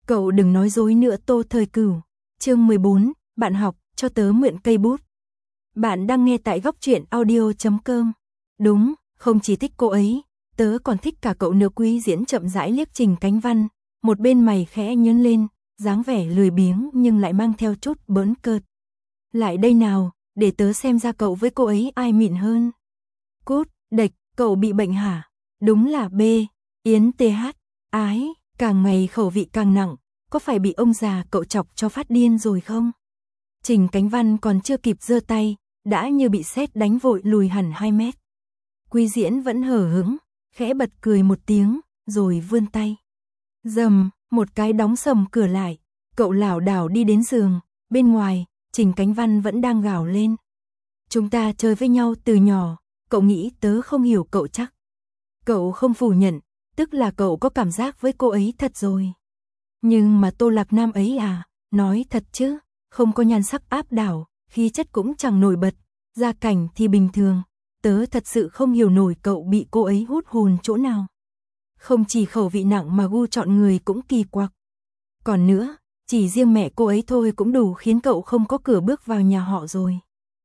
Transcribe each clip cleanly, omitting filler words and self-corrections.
Cậu đừng nói dối nữa Tô Thời Cửu. Chương 14, bạn học, cho tớ mượn cây bút. Bạn đang nghe tại góc truyện audio.com. Đúng, không chỉ thích cô ấy, tớ còn thích cả cậu nữa. Quý Diễn chậm rãi liếc Trình Cánh Văn, một bên mày khẽ nhướng lên, dáng vẻ lười biếng nhưng lại mang theo chút bỡn cợt. Lại đây nào, để tớ xem ra cậu với cô ấy ai mịn hơn. Cút, đệch, cậu bị bệnh hả? Đúng là B, Yến TH, ái, càng ngày khẩu vị càng nặng, có phải bị ông già cậu chọc cho phát điên rồi không? Trình Cánh Văn còn chưa kịp giơ tay, đã như bị sét đánh vội lùi hẳn 2 mét. Quý Diễn vẫn hờ hững, khẽ bật cười một tiếng, rồi vươn tay. Rầm, một cái đóng sầm cửa lại, cậu lảo đảo đi đến giường, bên ngoài, Trình Cánh Văn vẫn đang gào lên. Chúng ta chơi với nhau từ nhỏ, cậu nghĩ tớ không hiểu cậu chắc. Cậu không phủ nhận, tức là cậu có cảm giác với cô ấy thật rồi. Nhưng mà Tô Lạc Nam ấy à, nói thật chứ, không có nhan sắc áp đảo, khí chất cũng chẳng nổi bật, gia cảnh thì bình thường, tớ thật sự không hiểu nổi cậu bị cô ấy hút hồn chỗ nào. Không chỉ khẩu vị nặng mà gu chọn người cũng kỳ quặc. Còn nữa, chỉ riêng mẹ cô ấy thôi cũng đủ khiến cậu không có cửa bước vào nhà họ rồi.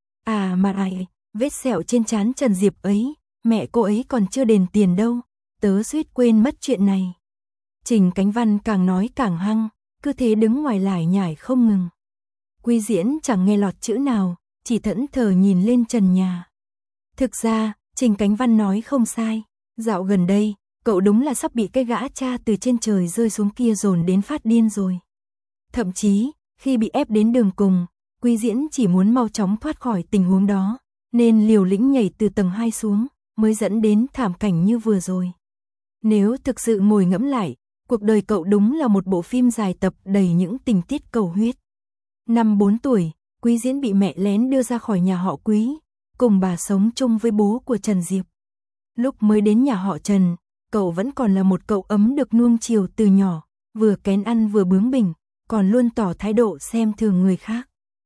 À mà ai, vết sẹo trên trán Trần Diệp ấy, mẹ cô ấy còn chưa đền tiền đâu, tớ suýt quên mất chuyện này. Trình Cánh Văn càng nói càng hăng, cứ thế đứng ngoài lải nhải không ngừng. Quý Diễn chẳng nghe lọt chữ nào, chỉ thẫn thờ nhìn lên trần nhà. Thực ra, Trình Cánh Văn nói không sai, dạo gần đây, cậu đúng là sắp bị cái gã cha từ trên trời rơi xuống kia dồn đến phát điên rồi. Thậm chí, khi bị ép đến đường cùng, Quý Diễn chỉ muốn mau chóng thoát khỏi tình huống đó, nên liều lĩnh nhảy từ tầng 2 xuống, mới dẫn đến thảm cảnh như vừa rồi. Nếu thực sự ngồi ngẫm lại, cuộc đời cậu đúng là một bộ phim dài tập đầy những tình tiết cầu huyết. Năm 4 tuổi, Quý Diễn bị mẹ lén đưa ra khỏi nhà họ Quý, cùng bà sống chung với bố của Trần Diệp. Lúc mới đến nhà họ Trần, cậu vẫn còn là một cậu ấm được nuông chiều từ nhỏ, vừa kén ăn vừa bướng bỉnh, còn luôn tỏ thái độ xem thường người khác.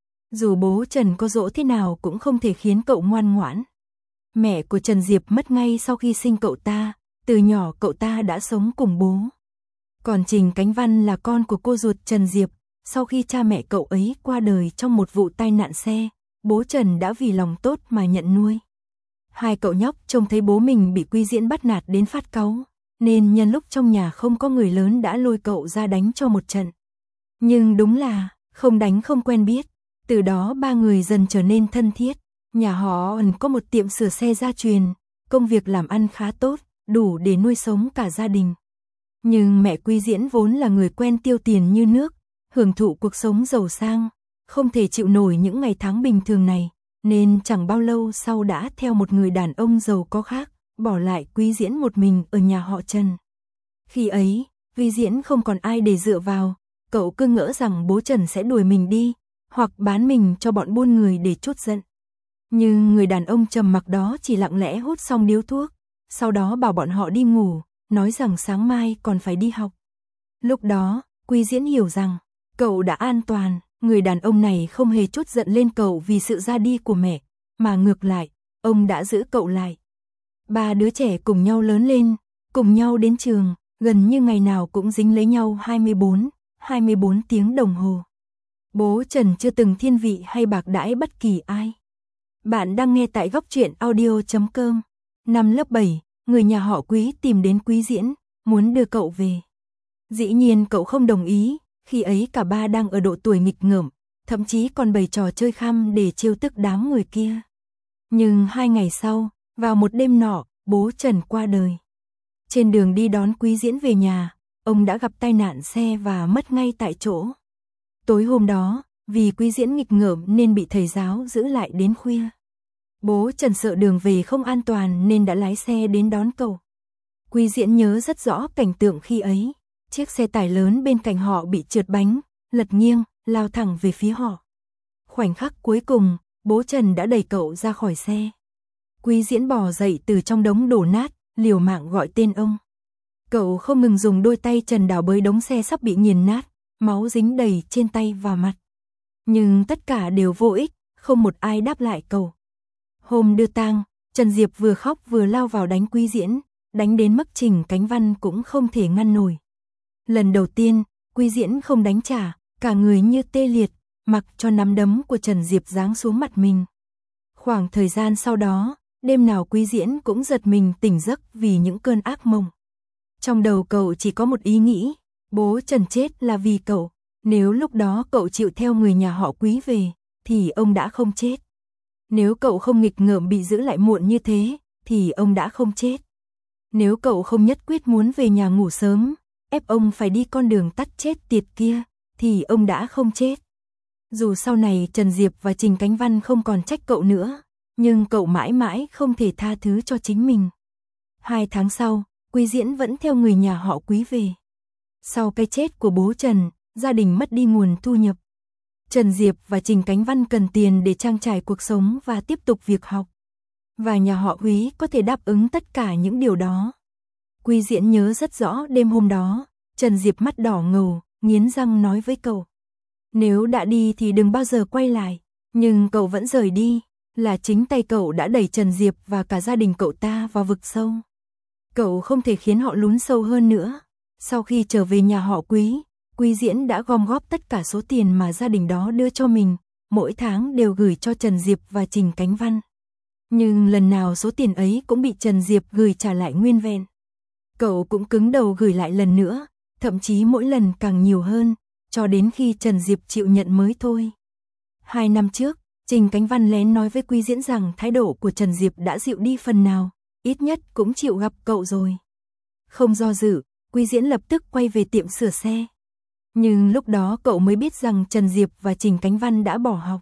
Dù bố Trần có dỗ thế nào cũng không thể khiến cậu ngoan ngoãn. Mẹ của Trần Diệp mất ngay sau khi sinh cậu ta, từ nhỏ cậu ta đã sống cùng bố. Còn Trình Cánh Văn là con của cô ruột Trần Diệp, sau khi cha mẹ cậu ấy qua đời trong một vụ tai nạn xe, bố Trần đã vì lòng tốt mà nhận nuôi. Hai cậu nhóc trông thấy bố mình bị Quý Diễn bắt nạt đến phát cáu, nên nhân lúc trong nhà không có người lớn đã lôi cậu ra đánh cho một trận. Nhưng đúng là, không đánh không quen biết, từ đó ba người dần trở nên thân thiết. Nhà họ có một tiệm sửa xe gia truyền, công việc làm ăn khá tốt, đủ để nuôi sống cả gia đình. Nhưng mẹ Quý Diễn vốn là người quen tiêu tiền như nước, hưởng thụ cuộc sống giàu sang, không thể chịu nổi những ngày tháng bình thường này, nên chẳng bao lâu sau đã theo một người đàn ông giàu có khác, bỏ lại Quý Diễn một mình ở nhà họ Trần. Khi ấy, Quý Diễn không còn ai để dựa vào, cậu cứ ngỡ rằng bố Trần sẽ đuổi mình đi, hoặc bán mình cho bọn buôn người để trút giận. Nhưng người đàn ông trầm mặc đó chỉ lặng lẽ hút xong điếu thuốc, sau đó bảo bọn họ đi ngủ, nói rằng sáng mai còn phải đi học. Lúc đó, Quý Diễn hiểu rằng, cậu đã an toàn, người đàn ông này không hề trút giận lên cậu vì sự ra đi của mẹ, mà ngược lại, ông đã giữ cậu lại. Ba đứa trẻ cùng nhau lớn lên, cùng nhau đến trường, gần như ngày nào cũng dính lấy nhau 24 tiếng đồng hồ. Bố Trần chưa từng thiên vị hay bạc đãi bất kỳ ai. Bạn đang nghe tại góc truyện audio.com. Năm lớp 7, người nhà họ Quý tìm đến Quý Diễn, muốn đưa cậu về. Dĩ nhiên cậu không đồng ý, khi ấy cả ba đang ở độ tuổi nghịch ngợm, thậm chí còn bày trò chơi khăm để trêu tức đám người kia. Nhưng 2 ngày sau, vào một đêm nọ, bố Trần qua đời. Trên đường đi đón Quý Diễn về nhà, ông đã gặp tai nạn xe và mất ngay tại chỗ. Tối hôm đó, vì Quý Diễn nghịch ngợm nên bị thầy giáo giữ lại đến khuya. Bố Trần sợ đường về không an toàn nên đã lái xe đến đón cậu. Quý Diễn nhớ rất rõ cảnh tượng khi ấy, chiếc xe tải lớn bên cạnh họ bị trượt bánh, lật nghiêng, lao thẳng về phía họ. Khoảnh khắc cuối cùng, bố Trần đã đẩy cậu ra khỏi xe. Quý Diễn bò dậy từ trong đống đổ nát, liều mạng gọi tên ông. Cậu không ngừng dùng đôi tay trần đào bới đống xe sắp bị nghiền nát, máu dính đầy trên tay và mặt. Nhưng tất cả đều vô ích, không một ai đáp lại cậu. Hôm đưa tang, Trần Diệp vừa khóc vừa lao vào đánh Quý Diễn, đánh đến mức Trình Cánh Văn cũng không thể ngăn nổi. Lần đầu tiên, Quý Diễn không đánh trả, cả người như tê liệt, mặc cho nắm đấm của Trần Diệp giáng xuống mặt mình. Khoảng thời gian sau đó, đêm nào Quý Diễn cũng giật mình tỉnh giấc vì những cơn ác mộng. Trong đầu cậu chỉ có một ý nghĩ, bố Trần chết là vì cậu, nếu lúc đó cậu chịu theo người nhà họ Quý về, thì ông đã không chết. Nếu cậu không nghịch ngợm bị giữ lại muộn như thế, thì ông đã không chết. Nếu cậu không nhất quyết muốn về nhà ngủ sớm, ép ông phải đi con đường tắt chết tiệt kia, thì ông đã không chết. Dù sau này Trần Diệp và Trình Cánh Văn không còn trách cậu nữa, nhưng cậu mãi mãi không thể tha thứ cho chính mình. 2 tháng sau, Quý Diễn vẫn theo người nhà họ Quý về. Sau cái chết của bố Trần, gia đình mất đi nguồn thu nhập. Trần Diệp và Trình Cánh Văn cần tiền để trang trải cuộc sống và tiếp tục việc học. Và nhà họ Quý có thể đáp ứng tất cả những điều đó. Quý Diễn nhớ rất rõ đêm hôm đó, Trần Diệp mắt đỏ ngầu, nghiến răng nói với cậu. Nếu đã đi thì đừng bao giờ quay lại, nhưng cậu vẫn rời đi, là chính tay cậu đã đẩy Trần Diệp và cả gia đình cậu ta vào vực sâu. Cậu không thể khiến họ lún sâu hơn nữa. Sau khi trở về nhà họ Quý, Quý Diễn đã gom góp tất cả số tiền mà gia đình đó đưa cho mình, mỗi tháng đều gửi cho Trần Diệp và Trình Cánh Văn. Nhưng lần nào số tiền ấy cũng bị Trần Diệp gửi trả lại nguyên vẹn. Cậu cũng cứng đầu gửi lại lần nữa, thậm chí mỗi lần càng nhiều hơn, cho đến khi Trần Diệp chịu nhận mới thôi. 2 năm trước, Trình Cánh Văn lén nói với Quý Diễn rằng thái độ của Trần Diệp đã dịu đi phần nào, ít nhất cũng chịu gặp cậu rồi. Không do dự, Quý Diễn lập tức quay về tiệm sửa xe. Nhưng lúc đó cậu mới biết rằng Trần Diệp và Trình Cánh Văn đã bỏ học.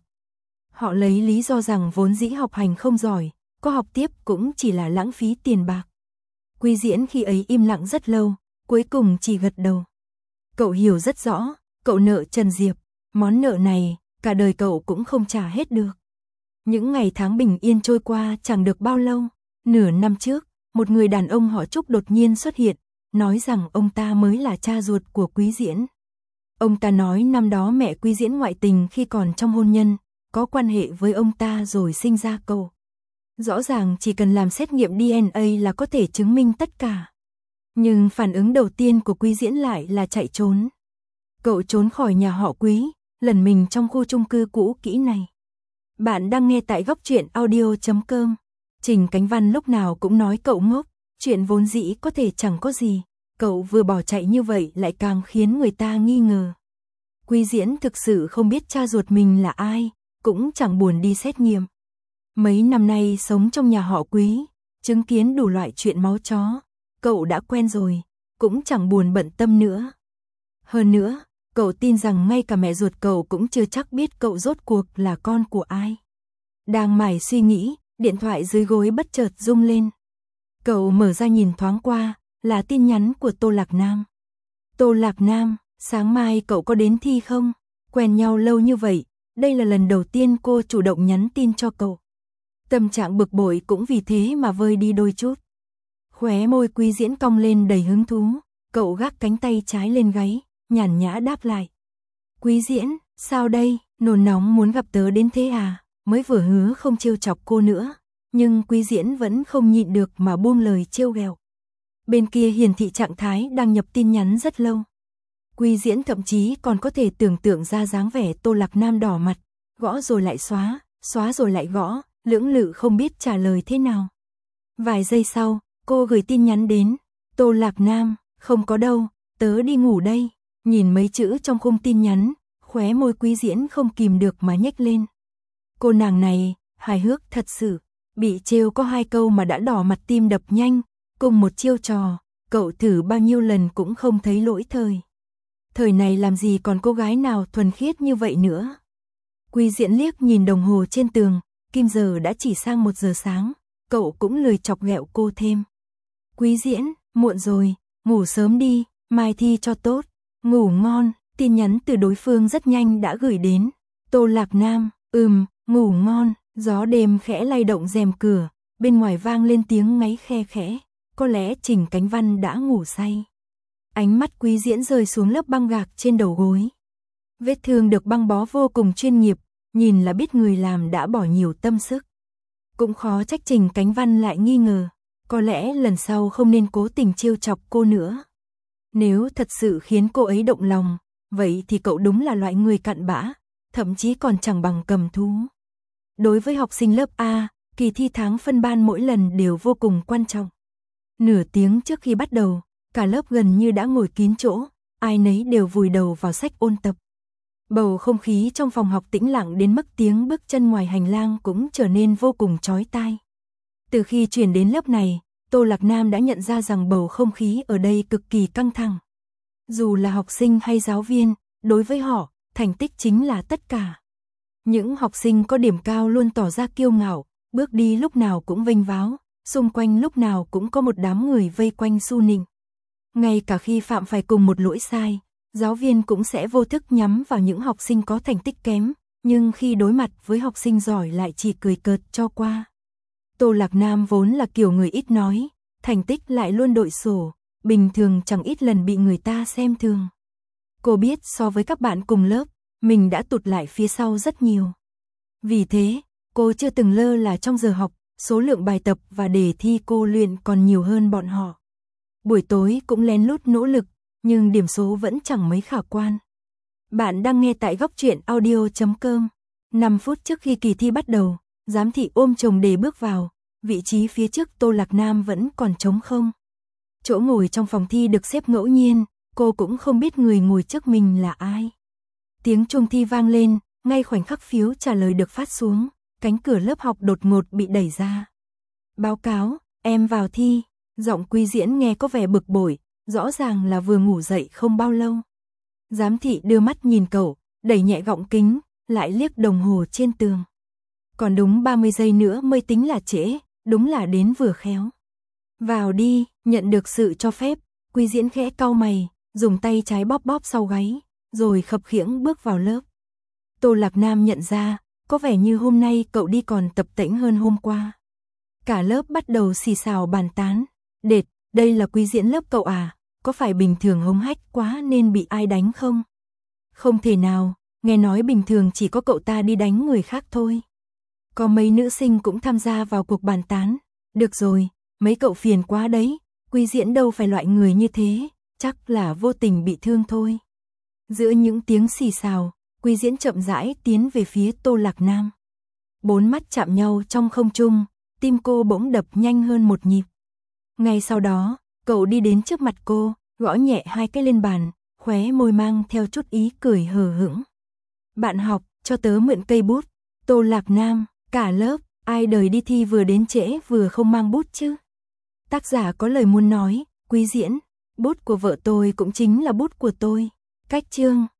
Họ lấy lý do rằng vốn dĩ học hành không giỏi, có học tiếp cũng chỉ là lãng phí tiền bạc. Quý Diễn khi ấy im lặng rất lâu, cuối cùng chỉ gật đầu. Cậu hiểu rất rõ, cậu nợ Trần Diệp, món nợ này, cả đời cậu cũng không trả hết được. Những ngày tháng bình yên trôi qua chẳng được bao lâu, nửa năm trước, một người đàn ông họ Trúc đột nhiên xuất hiện, nói rằng ông ta mới là cha ruột của Quý Diễn. Ông ta nói năm đó mẹ Quý Diễn ngoại tình khi còn trong hôn nhân, có quan hệ với ông ta rồi sinh ra cậu. Rõ ràng chỉ cần làm xét nghiệm DNA là có thể chứng minh tất cả. Nhưng phản ứng đầu tiên của Quý Diễn lại là chạy trốn. Cậu trốn khỏi nhà họ Quý, lẩn mình trong khu chung cư cũ kỹ này. Bạn đang nghe tại góc truyện audio.com. Trình Cánh Văn lúc nào cũng nói cậu ngốc, chuyện vốn dĩ có thể chẳng có gì. Cậu vừa bỏ chạy như vậy lại càng khiến người ta nghi ngờ. Quý Diễn thực sự không biết cha ruột mình là ai, cũng chẳng buồn đi xét nghiệm. Mấy năm nay sống trong nhà họ Quý, chứng kiến đủ loại chuyện máu chó, cậu đã quen rồi, cũng chẳng buồn bận tâm nữa. Hơn nữa, cậu tin rằng ngay cả mẹ ruột cậu cũng chưa chắc biết cậu rốt cuộc là con của ai. Đang mải suy nghĩ, điện thoại dưới gối bất chợt rung lên. Cậu mở ra nhìn thoáng qua, là tin nhắn của Tô Lạc Nam. Tô Lạc Nam, sáng mai cậu có đến thi không? Quen nhau lâu như vậy, đây là lần đầu tiên cô chủ động nhắn tin cho cậu. Tâm trạng bực bội cũng vì thế mà vơi đi đôi chút. Khóe môi Quý Diễn cong lên đầy hứng thú, cậu gác cánh tay trái lên gáy, nhàn nhã đáp lại. Quý Diễn, sao đây, nôn nóng muốn gặp tớ đến thế à? Mới vừa hứa không trêu chọc cô nữa, nhưng Quý Diễn vẫn không nhịn được mà buông lời trêu ghẹo. Bên kia hiển thị trạng thái đang nhập tin nhắn rất lâu. Quý Diễn thậm chí còn có thể tưởng tượng ra dáng vẻ Tô Lạc Nam đỏ mặt, gõ rồi lại xóa, xóa rồi lại gõ, lưỡng lự không biết trả lời thế nào. Vài giây sau, cô gửi tin nhắn đến. Tô Lạc Nam, không có đâu, tớ đi ngủ đây. Nhìn mấy chữ trong khung tin nhắn, khóe môi Quý Diễn không kìm được mà nhếch lên. Cô nàng này, hài hước thật sự, bị trêu có 2 câu mà đã đỏ mặt tim đập nhanh, cùng một chiêu trò, cậu thử bao nhiêu lần cũng không thấy lỗi thời. Thời này làm gì còn cô gái nào thuần khiết như vậy nữa. Quý Diễn liếc nhìn đồng hồ trên tường, kim giờ đã chỉ sang 1 giờ sáng, cậu cũng lười chọc ghẹo cô thêm. Quý Diễn, muộn rồi, ngủ sớm đi, mai thi cho tốt, ngủ ngon. Tin nhắn từ đối phương rất nhanh đã gửi đến. Tô Lạc Nam, ngủ ngon. Gió đêm khẽ lay động rèm cửa, bên ngoài vang lên tiếng ngáy khe khẽ, có lẽ Trình Cánh Văn đã ngủ say. Ánh mắt Quý Diễn rơi xuống lớp băng gạc trên đầu gối. Vết thương được băng bó vô cùng chuyên nghiệp, nhìn là biết người làm đã bỏ nhiều tâm sức. Cũng khó trách Trình Cánh Văn lại nghi ngờ, có lẽ lần sau không nên cố tình trêu chọc cô nữa. Nếu thật sự khiến cô ấy động lòng, vậy thì cậu đúng là loại người cặn bã, thậm chí còn chẳng bằng cầm thú. Đối với học sinh lớp A, kỳ thi tháng phân ban mỗi lần đều vô cùng quan trọng. Nửa tiếng trước khi bắt đầu, cả lớp gần như đã ngồi kín chỗ, ai nấy đều vùi đầu vào sách ôn tập. Bầu không khí trong phòng học tĩnh lặng đến mức tiếng bước chân ngoài hành lang cũng trở nên vô cùng chói tai. Từ khi chuyển đến lớp này, Tô Lạc Nam đã nhận ra rằng bầu không khí ở đây cực kỳ căng thẳng. Dù là học sinh hay giáo viên, đối với họ, thành tích chính là tất cả. Những học sinh có điểm cao luôn tỏ ra kiêu ngạo, bước đi lúc nào cũng vênh váo, xung quanh lúc nào cũng có một đám người vây quanh su nịnh. Ngay cả khi phạm phải cùng một lỗi sai, giáo viên cũng sẽ vô thức nhắm vào những học sinh có thành tích kém, nhưng khi đối mặt với học sinh giỏi lại chỉ cười cợt cho qua. Tô Lạc Nam vốn là kiểu người ít nói, thành tích lại luôn đội sổ, bình thường chẳng ít lần bị người ta xem thường. Cô biết so với các bạn cùng lớp, mình đã tụt lại phía sau rất nhiều. Vì thế, cô chưa từng lơ là trong giờ học, số lượng bài tập và đề thi cô luyện còn nhiều hơn bọn họ. Buổi tối cũng lén lút nỗ lực, nhưng điểm số vẫn chẳng mấy khả quan. Bạn đang nghe tại goctruyện.audio.com. 5 phút trước khi kỳ thi bắt đầu, giám thị ôm chồng đề bước vào, vị trí phía trước Tô Lạc Nam vẫn còn trống không. Chỗ ngồi trong phòng thi được xếp ngẫu nhiên, cô cũng không biết người ngồi trước mình là ai. Tiếng chuông thi vang lên, ngay khoảnh khắc phiếu trả lời được phát xuống, cánh cửa lớp học đột ngột bị đẩy ra. Báo cáo, em vào thi. Giọng Quy Diễn nghe có vẻ bực bội, rõ ràng là vừa ngủ dậy không bao lâu. Giám thị đưa mắt nhìn cậu, đẩy nhẹ gọng kính, lại liếc đồng hồ trên tường. Còn đúng 30 giây nữa mới tính là trễ, đúng là đến vừa khéo. Vào đi, nhận được sự cho phép, Quy Diễn khẽ cau mày, dùng tay trái bóp bóp sau gáy, rồi khập khiễng bước vào lớp. Tô Lạc Nam nhận ra, có vẻ như hôm nay cậu đi còn tập tễnh hơn hôm qua. Cả lớp bắt đầu xì xào bàn tán. Đệt, đây là Quy Diễn lớp cậu à, có phải bình thường hống hách quá nên bị ai đánh không? Không thể nào, nghe nói bình thường chỉ có cậu ta đi đánh người khác thôi. Có mấy nữ sinh cũng tham gia vào cuộc bàn tán. Được rồi, mấy cậu phiền quá đấy, Quy Diễn đâu phải loại người như thế, chắc là vô tình bị thương thôi. Giữa những tiếng xì xào, Quy Diễn chậm rãi tiến về phía Tô Lạc Nam. 4 mắt chạm nhau trong không trung, tim cô bỗng đập nhanh hơn một nhịp. Ngay sau đó, cậu đi đến trước mặt cô, gõ nhẹ 2 cái lên bàn, khóe môi mang theo chút ý cười hờ hững. Bạn học, cho tớ mượn cây bút. Tô Lạc Nam, cả lớp, ai đời đi thi vừa đến trễ vừa không mang bút chứ? Tác giả có lời muốn nói, Quy Diễn, bút của vợ tôi cũng chính là bút của tôi. Cách chương